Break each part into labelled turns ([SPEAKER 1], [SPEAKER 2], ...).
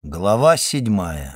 [SPEAKER 1] Глава 7.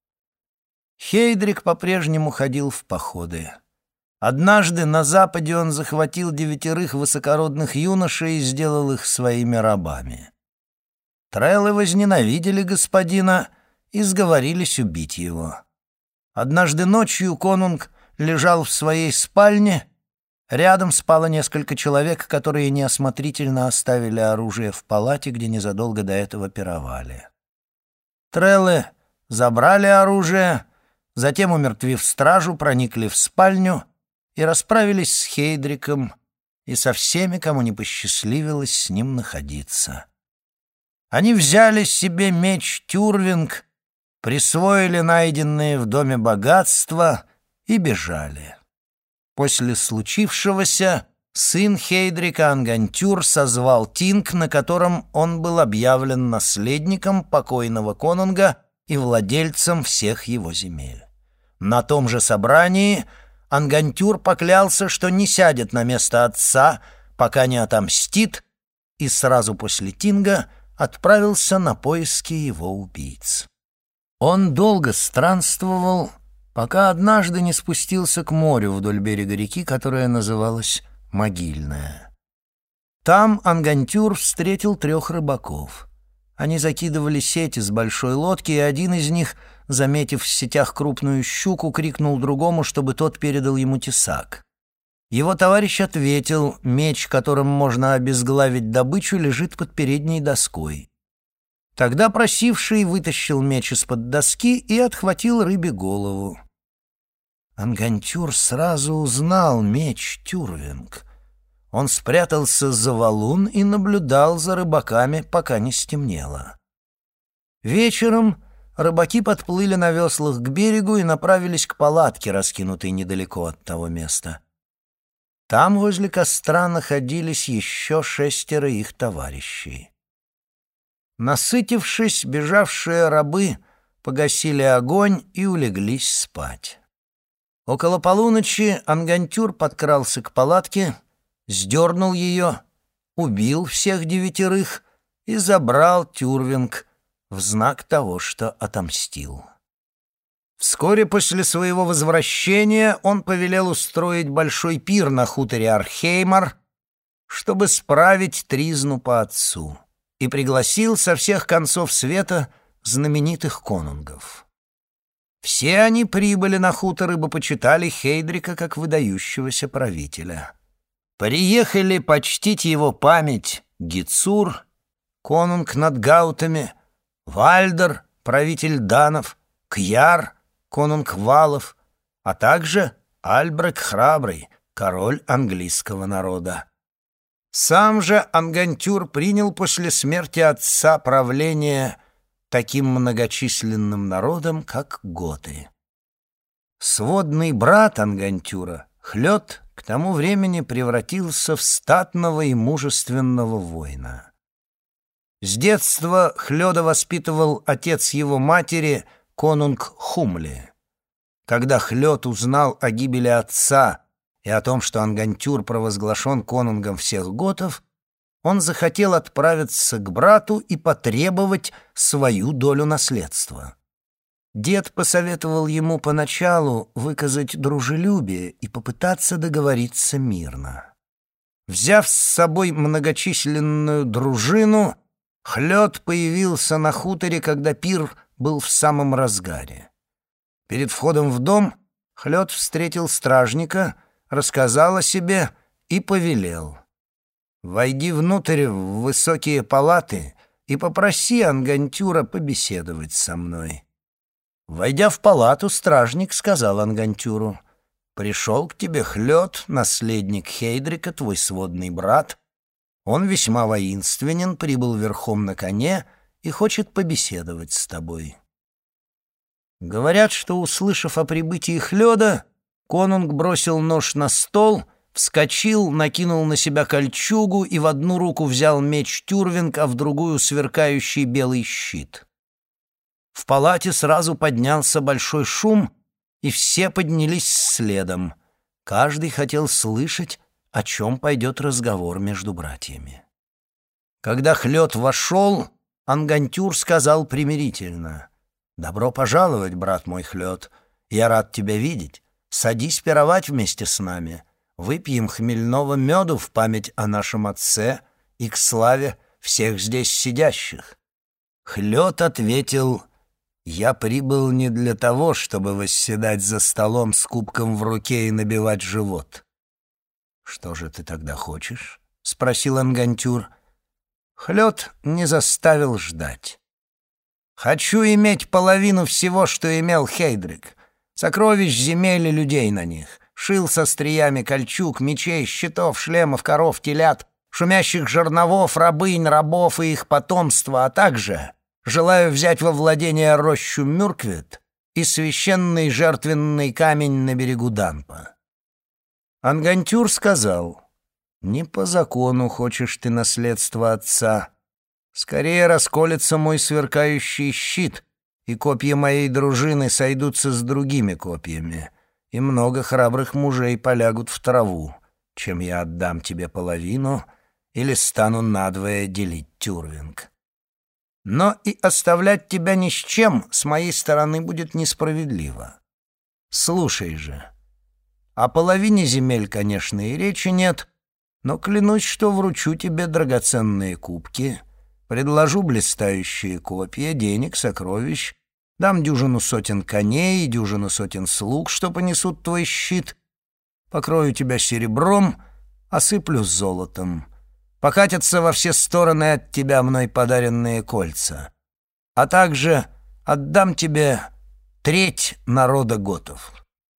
[SPEAKER 1] Хейдрик по-прежнему ходил в походы. Однажды на западе он захватил 9 высокородных юношей и сделал их своими рабами. Треллы возненавидели господина и сговорились убить его. Однажды ночью конунг лежал в своей спальне. Рядом спало несколько человек, которые неосмотрительно оставили оружие в палате, где незадолго до этого пировали. Треллы забрали оружие, затем, умертвив стражу, проникли в спальню и расправились с Хейдриком и со всеми, кому не посчастливилось с ним находиться. Они взяли себе меч Тюрвинг, присвоили найденные в доме богатства и бежали. После случившегося сын Хейдрика Ангантюр созвал тинг, на котором он был объявлен наследником покойного конунга и владельцем всех его земель. На том же собрании Ангантюр поклялся, что не сядет на место отца, пока не отомстит, и сразу после тинга отправился на поиски его убийц. Он долго странствовал, пока однажды не спустился к морю вдоль берега реки, которая называлась Могильная. Там Ангантюр встретил 3 рыбаков. Они закидывали сети с большой лодки, и один из них, заметив в сетях крупную щуку, крикнул другому, чтобы тот передал ему тесак. Его товарищ ответил: меч, которым можно обезглавить добычу, лежит под передней доской. Тогда просивший вытащил меч из-под доски и отхватил рыбе голову. Ангантюр сразу узнал меч Тюрвинг. Он спрятался за валун и наблюдал за рыбаками, пока не стемнело. Вечером рыбаки подплыли на веслах к берегу и направились к палатке, раскинутой недалеко от того места. Там возле костра находились еще 6 их товарищей. Насытившись, бежавшие рабы погасили огонь и улеглись спать. Около полуночи Ангантюр подкрался к палатке, сдернул ее, убил всех 9 и забрал Тюрвинг в знак того, что отомстил. Вскоре после своего возвращения он повелел устроить большой пир на хуторе Археймар, чтобы справить тризну по отцу, и пригласил со всех концов света знаменитых конунгов. Все они прибыли на хутор, ибо почитали Хейдрика как выдающегося правителя. Приехали почтить его память Гицур, конунг над гаутами, Вальдер, правитель данов, Кьяр, конунг валов, а также Альбрек Храбрый, король английского народа. Сам же Ангантюр принял после смерти отца правление таким многочисленным народом, как готы. Сводный брат Ангантюра, Хлёд, к тому времени превратился в статного и мужественного воина. С детства Хлёда воспитывал отец его матери, конунг Хумли. Когда Хлёд узнал о гибели отца и о том, что Ангантюр провозглашен конунгом всех готов, он захотел отправиться к брату и потребовать свою долю наследства. Дед посоветовал ему поначалу выказать дружелюбие и попытаться договориться мирно. Взяв с собой многочисленную дружину, Хлёд появился на хуторе, когда пир был в самом разгаре. Перед входом в дом Хлёд встретил стражника, рассказал о себе и повелел: «Войди внутрь в высокие палаты и попроси Ангантюра побеседовать со мной». Войдя в палату, стражник сказал Ангантюру: «Пришел к тебе Хлёд, наследник Хейдрика, твой сводный брат. Он весьма воинственен, прибыл верхом на коне и хочет побеседовать с тобой». Говорят, что, услышав о прибытии Хлёда, конунг бросил нож на стол, вскочил, накинул на себя кольчугу и в одну руку взял меч Тюрвинг, а в другую — сверкающий белый щит. В палате сразу поднялся большой шум, и все поднялись следом. Каждый хотел слышать, о чем пойдет разговор между братьями. Когда Хлёд вошел, Ангантюр сказал примирительно: «Добро пожаловать, брат мой Хлёд. Я рад тебя видеть. Садись пировать вместе с нами. Выпьем хмельного меду в память о нашем отце и к славе всех здесь сидящих». Хлёд ответил: «Я прибыл не для того, чтобы восседать за столом с кубком в руке и набивать живот». «Что же ты тогда хочешь?» — спросил Ангантюр. Хлёд не заставил ждать. «Хочу иметь половину всего, что имел Хейдрик. Сокровищ земель и людей на них. Шил со стриями кольчуг, мечей, щитов, шлемов, коров, телят, шумящих жерновов, рабынь, рабов и их потомства, а также желаю взять во владение рощу Мюрквит и священный жертвенный камень на берегу Данпа». Ангантюр сказал: «Не по закону хочешь ты наследство отца. Скорее расколется мой сверкающий щит, и копья моей дружины сойдутся с другими копьями, и много храбрых мужей полягут в траву, чем я отдам тебе половину или стану надвое делить Тюрвинг. Но и оставлять тебя ни с чем с моей стороны будет несправедливо. Слушай же, о половине земель, конечно, и речи нет, но клянусь, что вручу тебе драгоценные кубки, предложу блистающие копья, денег, сокровищ, дам дюжину сотен коней и дюжину сотен слуг, что понесут твой щит, покрою тебя серебром, осыплю золотом, покатятся во все стороны от тебя мной подаренные кольца, а также отдам тебе треть народа готов.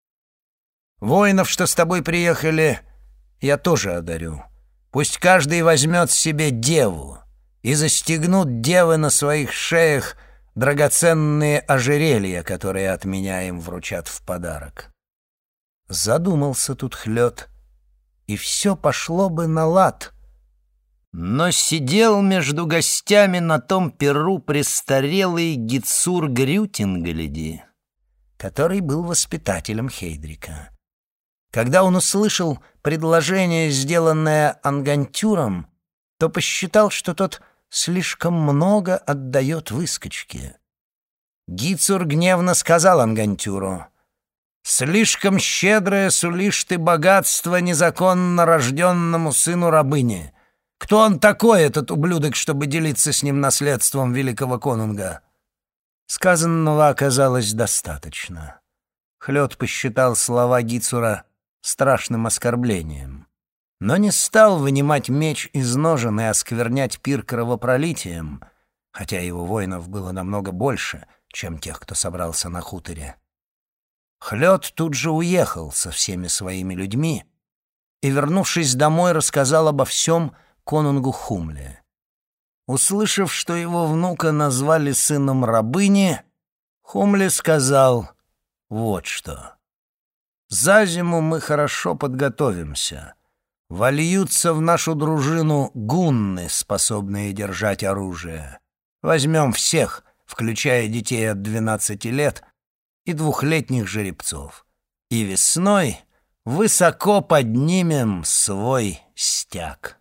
[SPEAKER 1] Воинов, что с тобой приехали, я тоже одарю. Пусть каждый возьмет себе деву, и застегнут девы на своих шеях драгоценные ожерелья, которые от меня им вручат в подарок». Задумался тут Хлёд, и все пошло бы на лад. Но сидел между гостями на том пиру престарелый Гицур Грютингаледи, который был воспитателем Хейдрика. Когда он услышал предложение, сделанное Ангантюром, то посчитал, что тот слишком много отдает выскочке. Гицур гневно сказал Ангантюру: «Слишком щедрое сулишь ты богатство незаконно рожденному сыну рабыни. Кто он такой, этот ублюдок, чтобы делиться с ним наследством великого конунга?» Сказанного оказалось достаточно. Хлёд посчитал слова Гицура страшным оскорблением, но не стал вынимать меч из ножен и осквернять пир кровопролитием, хотя его воинов было намного больше, чем тех, кто собрался на хуторе. Хлёд тут же уехал со всеми своими людьми и, вернувшись домой, рассказал обо всем конунгу Хумле. Услышав, что его внука назвали сыном рабыни, Хумле сказал вот что: «За зиму мы хорошо подготовимся. Вольются в нашу дружину гунны, способные держать оружие. Возьмем всех, включая детей от 12 лет и двухлетних жеребцов, и весной высоко поднимем свой стяг».